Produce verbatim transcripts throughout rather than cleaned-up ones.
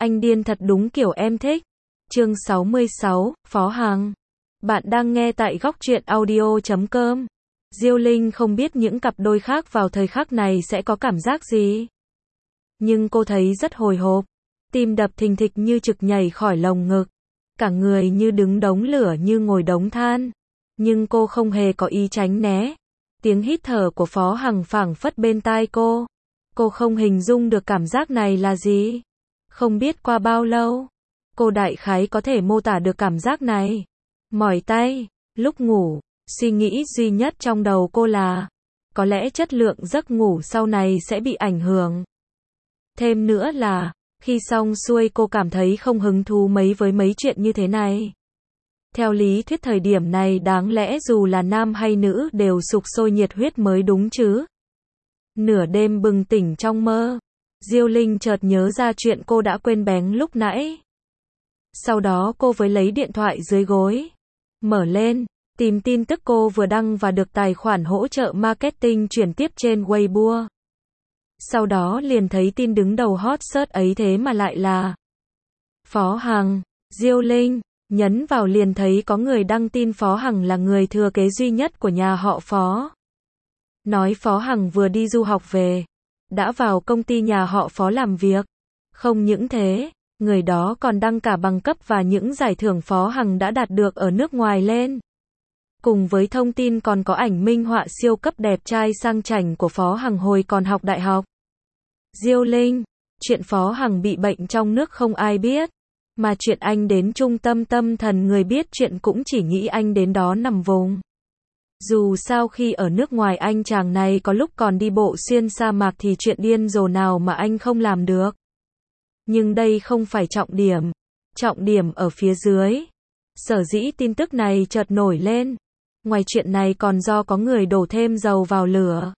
Anh điên thật đúng kiểu em thích. Chương sáu mươi sáu, Phó Hằng. Bạn đang nghe tại góc truyện audio chấm com. Diêu Linh không biết những cặp đôi khác vào thời khắc này sẽ có cảm giác gì. Nhưng cô thấy rất hồi hộp. Tim đập thình thịch như trực nhảy khỏi lồng ngực. Cả người như đứng đống lửa như ngồi đống than. Nhưng cô không hề có ý tránh né. Tiếng hít thở của Phó Hằng phảng phất bên tai cô. Cô không hình dung được cảm giác này là gì. Không biết qua bao lâu, cô đại khái có thể mô tả được cảm giác này. Mỏi tay, lúc ngủ, suy nghĩ duy nhất trong đầu cô là, có lẽ chất lượng giấc ngủ sau này sẽ bị ảnh hưởng. Thêm nữa là, khi xong xuôi cô cảm thấy không hứng thú mấy với mấy chuyện như thế này. Theo lý thuyết thời điểm này đáng lẽ dù là nam hay nữ đều sục sôi nhiệt huyết mới đúng chứ. Nửa đêm bừng tỉnh trong mơ, Diêu Linh chợt nhớ ra chuyện cô đã quên bén lúc nãy. Sau đó cô với lấy điện thoại dưới gối, mở lên, tìm tin tức cô vừa đăng và được tài khoản hỗ trợ marketing chuyển tiếp trên Weibo. Sau đó liền thấy tin đứng đầu hot search ấy thế mà lại là Phó Hằng. Diêu Linh nhấn vào liền thấy có người đăng tin Phó Hằng là người thừa kế duy nhất của nhà họ Phó. Nói Phó Hằng vừa đi du học về, đã vào công ty nhà họ Phó làm việc. Không những thế, người đó còn đăng cả bằng cấp và những giải thưởng Phó Hằng đã đạt được ở nước ngoài lên. Cùng với thông tin còn có ảnh minh họa siêu cấp đẹp trai sang chảnh của Phó Hằng hồi còn học đại học. Diêu Linh, chuyện Phó Hằng bị bệnh trong nước không ai biết, mà chuyện anh đến trung tâm tâm thần người biết chuyện cũng chỉ nghĩ anh đến đó nằm vùng. Dù sao khi ở nước ngoài anh chàng này có lúc còn đi bộ xuyên sa mạc thì chuyện điên rồ nào mà anh không làm được. Nhưng đây không phải trọng điểm. Trọng điểm ở phía dưới. Sở dĩ tin tức này chợt nổi lên. Ngoài chuyện này còn do có người đổ thêm dầu vào lửa.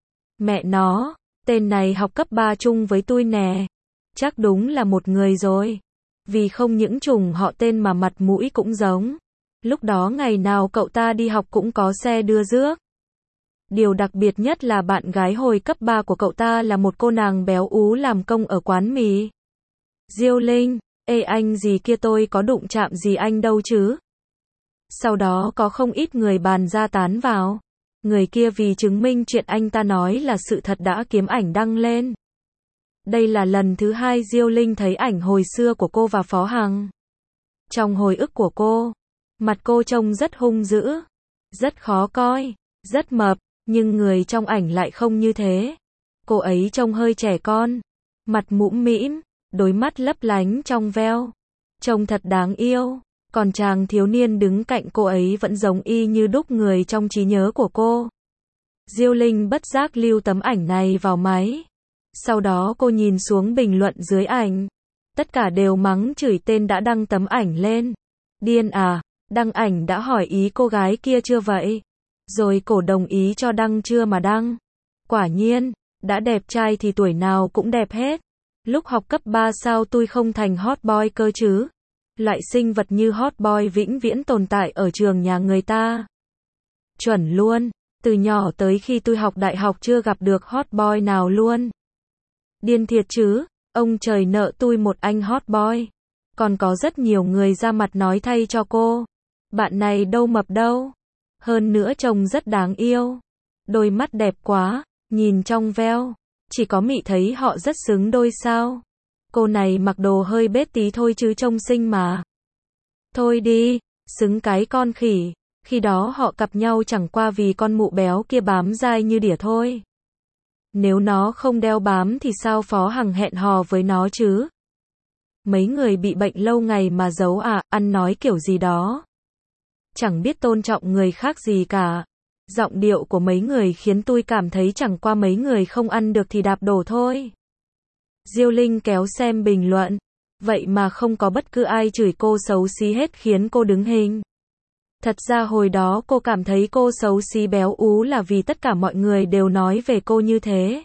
Mẹ nó, tên này học cấp ba chung với tôi nè. Chắc đúng là một người rồi. Vì không những trùng họ tên mà mặt mũi cũng giống. Lúc đó ngày nào cậu ta đi học cũng có xe đưa rước. Điều đặc biệt nhất là bạn gái hồi cấp ba của cậu ta là một cô nàng béo ú làm công ở quán mì. Diêu Linh, ê anh gì kia tôi có đụng chạm gì anh đâu chứ. Sau đó có không ít người bàn ra tán vào. Người kia vì chứng minh chuyện anh ta nói là sự thật đã kiếm ảnh đăng lên. Đây là lần thứ hai Diêu Linh thấy ảnh hồi xưa của cô và Phó Hằng. Trong hồi ức của cô, mặt cô trông rất hung dữ, rất khó coi, rất mập, nhưng người trong ảnh lại không như thế. Cô ấy trông hơi trẻ con, mặt mũm mĩm, đôi mắt lấp lánh trong veo, trông thật đáng yêu. Còn chàng thiếu niên đứng cạnh cô ấy vẫn giống y như đúc người trong trí nhớ của cô. Diêu Linh bất giác lưu tấm ảnh này vào máy. Sau đó cô nhìn xuống bình luận dưới ảnh. Tất cả đều mắng chửi tên đã đăng tấm ảnh lên. Điên à, đăng ảnh đã hỏi ý cô gái kia chưa vậy? Rồi cổ đồng ý cho đăng chưa mà đăng? Quả nhiên, đã đẹp trai thì tuổi nào cũng đẹp hết. Lúc học cấp ba sao tôi không thành hot boy cơ chứ? Loại sinh vật như hot boy vĩnh viễn tồn tại ở trường nhà người ta. Chuẩn luôn, từ nhỏ tới khi tôi học đại học chưa gặp được hot boy nào luôn. Điên thiệt chứ, ông trời nợ tôi một anh hot boy. Còn có rất nhiều người ra mặt nói thay cho cô. Bạn này đâu mập đâu. Hơn nữa trông rất đáng yêu. Đôi mắt đẹp quá, nhìn trong veo. Chỉ có mị thấy họ rất xứng đôi sao. Cô này mặc đồ hơi bết tí thôi chứ trông xinh mà. Thôi đi, xứng cái con khỉ. Khi đó họ cặp nhau chẳng qua vì con mụ béo kia bám dai như đỉa thôi. Nếu nó không đeo bám thì sao Phó Hằng hẹn hò với nó chứ? Mấy người bị bệnh lâu ngày mà giấu à, ăn nói kiểu gì đó. Chẳng biết tôn trọng người khác gì cả. Giọng điệu của mấy người khiến tôi cảm thấy chẳng qua mấy người không ăn được thì đạp đổ thôi. Diêu Linh kéo xem bình luận. Vậy mà không có bất cứ ai chửi cô xấu xí hết khiến cô đứng hình. Thật ra hồi đó cô cảm thấy cô xấu xí béo ú là vì tất cả mọi người đều nói về cô như thế.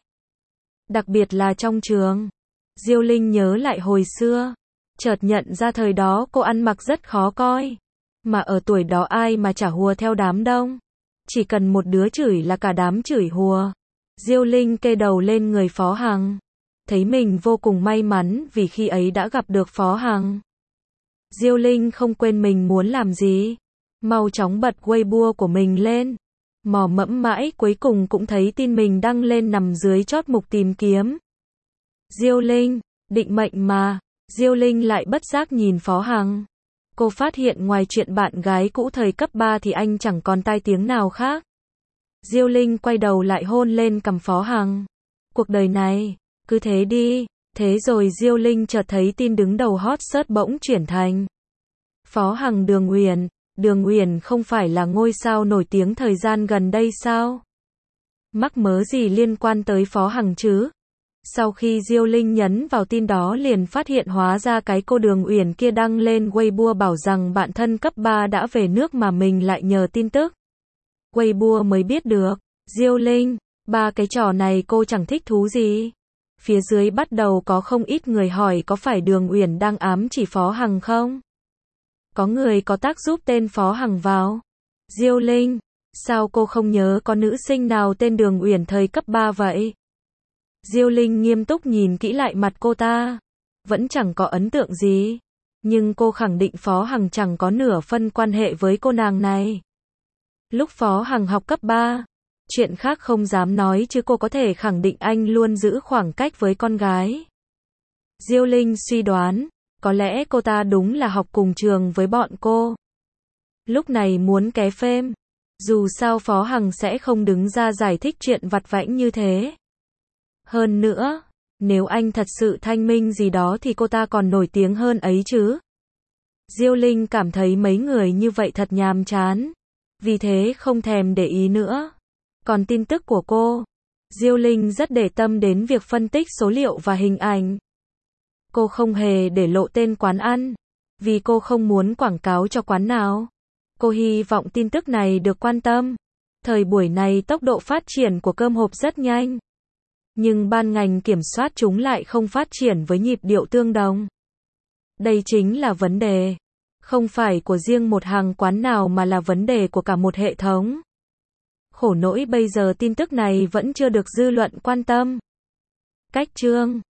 Đặc biệt là trong trường. Diêu Linh nhớ lại hồi xưa. Chợt nhận ra thời đó cô ăn mặc rất khó coi. Mà ở tuổi đó ai mà chả hùa theo đám đông. Chỉ cần một đứa chửi là cả đám chửi hùa. Diêu Linh kê đầu lên người Phó Hằng. thấy mình vô cùng may mắn vì khi ấy đã gặp được Phó Hằng. Diêu Linh không quên mình muốn làm gì, mau chóng bật Weibo của mình lên, mò mẫm mãi cuối cùng cũng thấy tin mình đăng lên nằm dưới chót mục tìm kiếm. Diêu Linh, định mệnh mà, Diêu Linh lại bất giác nhìn Phó Hằng. Cô phát hiện ngoài chuyện bạn gái cũ thời cấp ba thì anh chẳng còn tai tiếng nào khác. Diêu Linh quay đầu lại hôn lên cằm Phó Hằng. Cuộc đời này, cứ thế đi. Thế rồi Diêu Linh chợt thấy tin đứng đầu hot search bỗng chuyển thành Phó Hằng Đường Uyển. Đường Uyển không phải là ngôi sao nổi tiếng thời gian gần đây sao? Mắc mớ gì liên quan tới Phó Hằng chứ? Sau khi Diêu Linh nhấn vào tin đó liền phát hiện hóa ra cái cô Đường Uyển kia đăng lên Weibo bảo rằng bạn thân cấp ba đã về nước mà mình lại nhờ tin tức Weibo mới biết được. Diêu Linh, ba cái trò này cô chẳng thích thú gì. Phía dưới bắt đầu có không ít người hỏi có phải Đường Uyển đang ám chỉ Phó Hằng không? Có người có tác giúp tên Phó Hằng vào. Diêu Linh, sao cô không nhớ có nữ sinh nào tên Đường Uyển thời cấp ba vậy? Diêu Linh nghiêm túc nhìn kỹ lại mặt cô ta. Vẫn chẳng có ấn tượng gì. Nhưng cô khẳng định Phó Hằng chẳng có nửa phân quan hệ với cô nàng này. Lúc Phó Hằng học cấp ba, chuyện khác không dám nói chứ cô có thể khẳng định anh luôn giữ khoảng cách với con gái. Diêu Linh suy đoán, có lẽ cô ta đúng là học cùng trường với bọn cô. Lúc này muốn ké phêm, dù sao Phó Hằng sẽ không đứng ra giải thích chuyện vặt vãnh như thế. Hơn nữa, nếu anh thật sự thanh minh gì đó thì cô ta còn nổi tiếng hơn ấy chứ. Diêu Linh cảm thấy mấy người như vậy thật nhàm chán, vì thế không thèm để ý nữa. Còn tin tức của cô, Diêu Linh rất để tâm đến việc phân tích số liệu và hình ảnh. Cô không hề để lộ tên quán ăn, vì cô không muốn quảng cáo cho quán nào. Cô hy vọng tin tức này được quan tâm. Thời buổi này tốc độ phát triển của cơm hộp rất nhanh, nhưng ban ngành kiểm soát chúng lại không phát triển với nhịp điệu tương đồng. Đây chính là vấn đề, không phải của riêng một hàng quán nào mà là vấn đề của cả một hệ thống. Khổ nỗi bây giờ tin tức này vẫn chưa được dư luận quan tâm. Cách chương